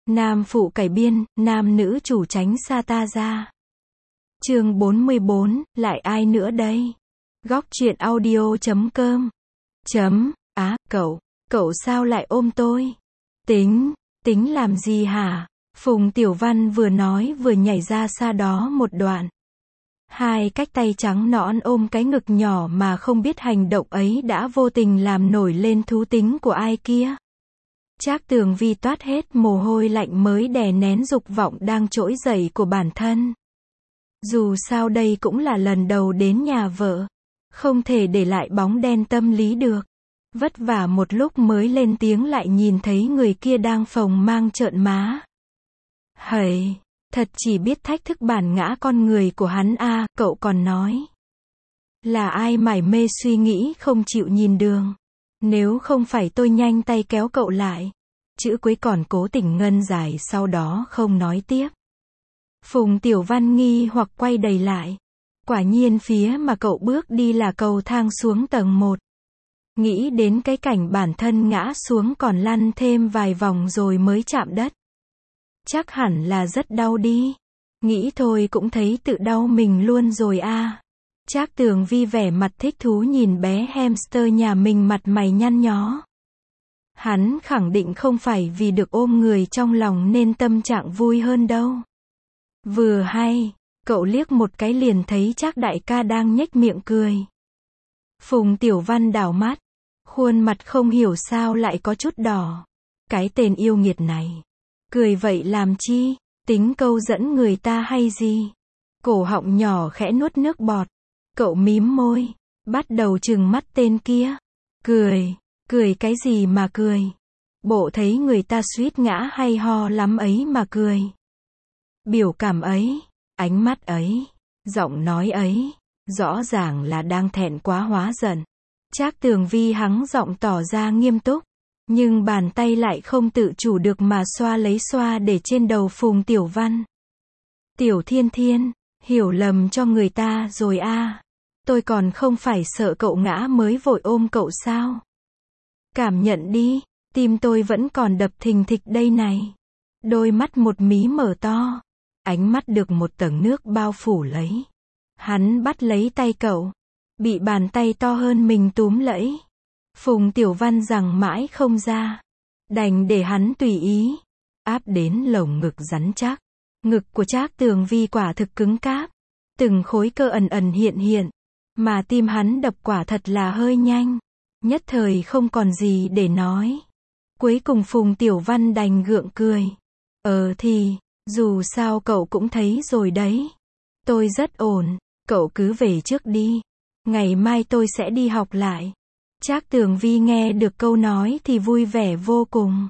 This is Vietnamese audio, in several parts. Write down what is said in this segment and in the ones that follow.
Nam phụ cải biên, nam nữ chủ tránh xa ta ra. Chương 44, lại ai nữa đây? Góc truyện audio.com. Cậu sao lại ôm tôi? Tính làm gì hả? Phùng Tiểu Văn vừa nói vừa nhảy ra xa đó một đoạn. Hai cái tay trắng nõn ôm cái ngực nhỏ mà không biết hành động ấy đã vô tình làm nổi lên thú tính của ai kia. Trác Tường Vi toát hết mồ hôi lạnh mới đè nén dục vọng đang trỗi dậy của bản thân. Dù sao đây cũng là lần đầu đến nhà vợ, không thể để lại bóng đen tâm lý được. Vất vả một lúc mới lên tiếng lại nhìn thấy người kia đang phồng mang trợn má. Hầy, thật chỉ biết thách thức bản ngã con người của hắn a, cậu còn nói. Là ai mải mê suy nghĩ không chịu nhìn đường. Nếu không phải tôi nhanh tay kéo cậu lại. Chữ cuối còn cố tình ngân dài sau đó không nói tiếp. Phùng Tiểu Văn nghi hoặc quay đầy lại. Quả nhiên phía mà cậu bước đi là cầu thang xuống tầng 1. Nghĩ đến cái cảnh bản thân ngã xuống còn lăn thêm vài vòng rồi mới chạm đất. Chắc hẳn là rất đau đi. Nghĩ thôi cũng thấy tự đau mình luôn rồi a. Trác Tường Vi vẻ mặt thích thú nhìn bé hamster nhà mình mặt mày nhăn nhó. Hắn khẳng định không phải vì được ôm người trong lòng nên tâm trạng vui hơn đâu. Vừa hay, cậu liếc một cái liền thấy Trác đại ca đang nhếch miệng cười. Phùng Tiểu Văn đảo mắt, khuôn mặt không hiểu sao lại có chút đỏ. Cái tên yêu nghiệt này, cười vậy làm chi, tính câu dẫn người ta hay gì? Cổ họng nhỏ khẽ nuốt nước bọt. Cậu mím môi, bắt đầu trừng mắt tên kia. Cười cái gì mà cười? Bộ thấy người ta suýt ngã hay ho lắm ấy mà cười. Biểu cảm ấy, ánh mắt ấy, giọng nói ấy, rõ ràng là đang thẹn quá hóa giận. Trác Tường Vi hắng giọng tỏ ra nghiêm túc, nhưng bàn tay lại không tự chủ được mà xoa để trên đầu Phùng Tiểu Văn. Tiểu Thiên Thiên, hiểu lầm cho người ta rồi a. Tôi còn không phải sợ cậu ngã mới vội ôm cậu sao? Cảm nhận đi, tim tôi vẫn còn đập thình thịch đây này. Đôi mắt một mí mở to, ánh mắt được một tầng nước bao phủ lấy. Hắn bắt lấy tay cậu, bị bàn tay to hơn mình túm lẫy. Phùng Tiểu Văn giằng mãi không ra, đành để hắn tùy ý, áp đến lồng ngực rắn chắc. Ngực của Trác Tường Vi quả thực cứng cáp, từng khối cơ ẩn hiện, mà tim hắn đập quả thật là hơi nhanh, nhất thời không còn gì để nói. Cuối cùng Phùng Tiểu Văn đành gượng cười. Thì, dù sao cậu cũng thấy rồi đấy. Tôi rất ổn, cậu cứ về trước đi. Ngày mai tôi sẽ đi học lại. Trác Tường Vi nghe được câu nói thì vui vẻ vô cùng.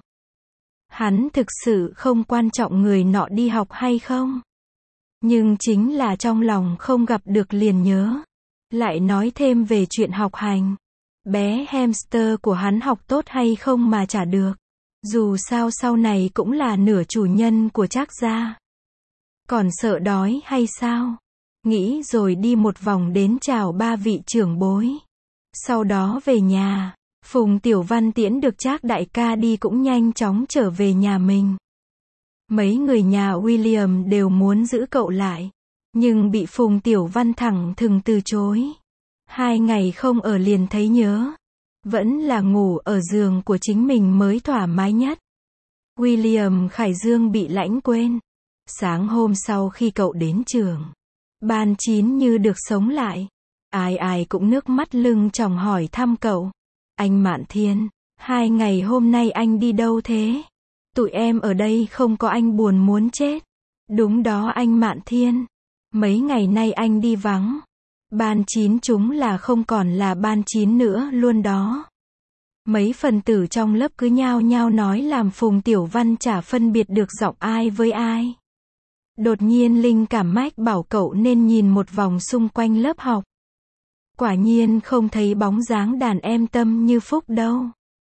Hắn thực sự không quan trọng người nọ đi học hay không. Nhưng chính là trong lòng không gặp được liền nhớ. Lại nói thêm về chuyện học hành. Bé hamster của hắn học tốt hay không mà chả được. Dù sao sau này cũng là nửa chủ nhân của Trác gia. Còn sợ đói hay sao? Nghĩ rồi đi một vòng đến chào ba vị trưởng bối. Sau đó về nhà. Phùng Tiểu Văn tiễn được Trác đại ca đi cũng nhanh chóng trở về nhà mình. Mấy người nhà William đều muốn giữ cậu lại, nhưng bị Phùng Tiểu Văn thẳng thừng từ chối. 2 ngày không ở liền thấy nhớ. Vẫn là ngủ ở giường của chính mình mới thoải mái nhất. William Khải Dương bị lãnh quên. Sáng hôm sau khi cậu đến trường, Ban Chín như được sống lại. Ai cũng nước mắt lưng tròng hỏi thăm cậu. Anh Mạn Thiên, 2 ngày hôm nay anh đi đâu thế? Tụi em ở đây không có anh buồn muốn chết. Đúng đó anh Mạn Thiên. Mấy ngày nay anh đi vắng. Ban Chín chúng là không còn là Ban Chín nữa luôn đó. Mấy phần tử trong lớp cứ nhao nhao nói làm Phùng Tiểu Văn chả phân biệt được giọng ai với ai. Đột nhiên linh cảm mách bảo cậu nên nhìn một vòng xung quanh lớp học. Quả nhiên không thấy bóng dáng đàn em Tâm Như Phúc đâu.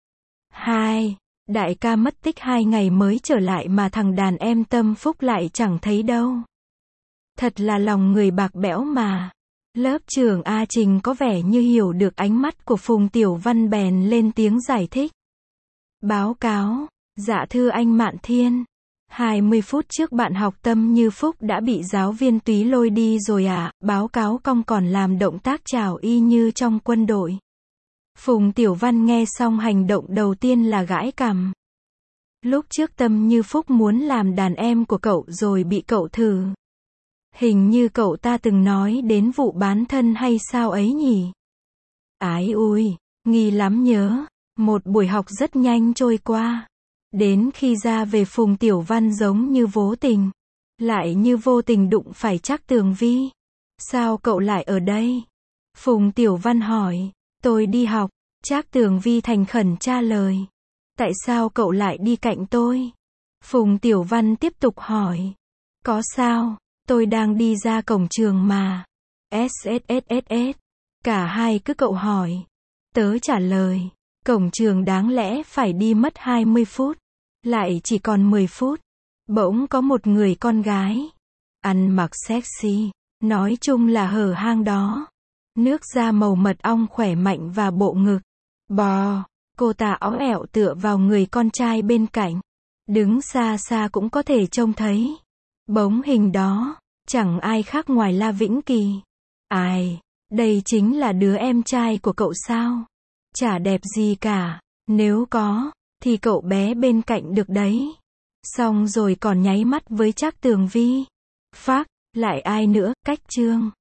Đại ca mất tích 2 ngày mới trở lại mà thằng đàn em Tâm Phúc lại chẳng thấy đâu. Thật là lòng người bạc bẽo mà. Lớp trưởng A Trình có vẻ như hiểu được ánh mắt của Phùng Tiểu Văn bèn lên tiếng giải thích. Báo cáo, dạ thưa anh Mạn Thiên. 20 phút trước bạn học Tâm Như Phúc đã bị giáo viên Túy lôi đi rồi à, báo cáo cong còn làm động tác chào y như trong quân đội. Phùng Tiểu Văn nghe xong hành động đầu tiên là gãi cằm. Lúc trước Tâm Như Phúc muốn làm đàn em của cậu rồi bị cậu thử. Hình như cậu ta từng nói đến vụ bán thân hay sao ấy nhỉ? Ái ui, nghi lắm nhớ. Một buổi học rất nhanh trôi qua. Đến khi ra về Phùng Tiểu Văn giống như vô tình. Lại như vô tình đụng phải Trác Tường Vi. Sao cậu lại ở đây? Phùng Tiểu Văn hỏi. Tôi đi học. Trác Tường Vi thành khẩn trả lời. Tại sao cậu lại đi cạnh tôi? Phùng Tiểu Văn tiếp tục hỏi. Có sao? Tôi đang đi ra cổng trường mà. SSSSS. Cả hai cứ cậu hỏi. Tớ trả lời. Cổng trường đáng lẽ phải đi mất 20 phút. Lại chỉ còn 10 phút. Bỗng có một người con gái. Ăn mặc sexy. Nói chung là hở hang đó. Nước da màu mật ong khỏe mạnh và bộ ngực. Bò. Cô ta óo ẹo tựa vào người con trai bên cạnh. Đứng xa xa cũng có thể trông thấy. Bóng hình đó. Chẳng ai khác ngoài La Vĩnh Kỳ. Ai? Đây chính là đứa em trai của cậu sao? Chả đẹp gì cả. Nếu có, thì cậu bé bên cạnh được đấy. Xong rồi còn nháy mắt với Trác Tường Vi. Phác, lại ai nữa, Cách Trương.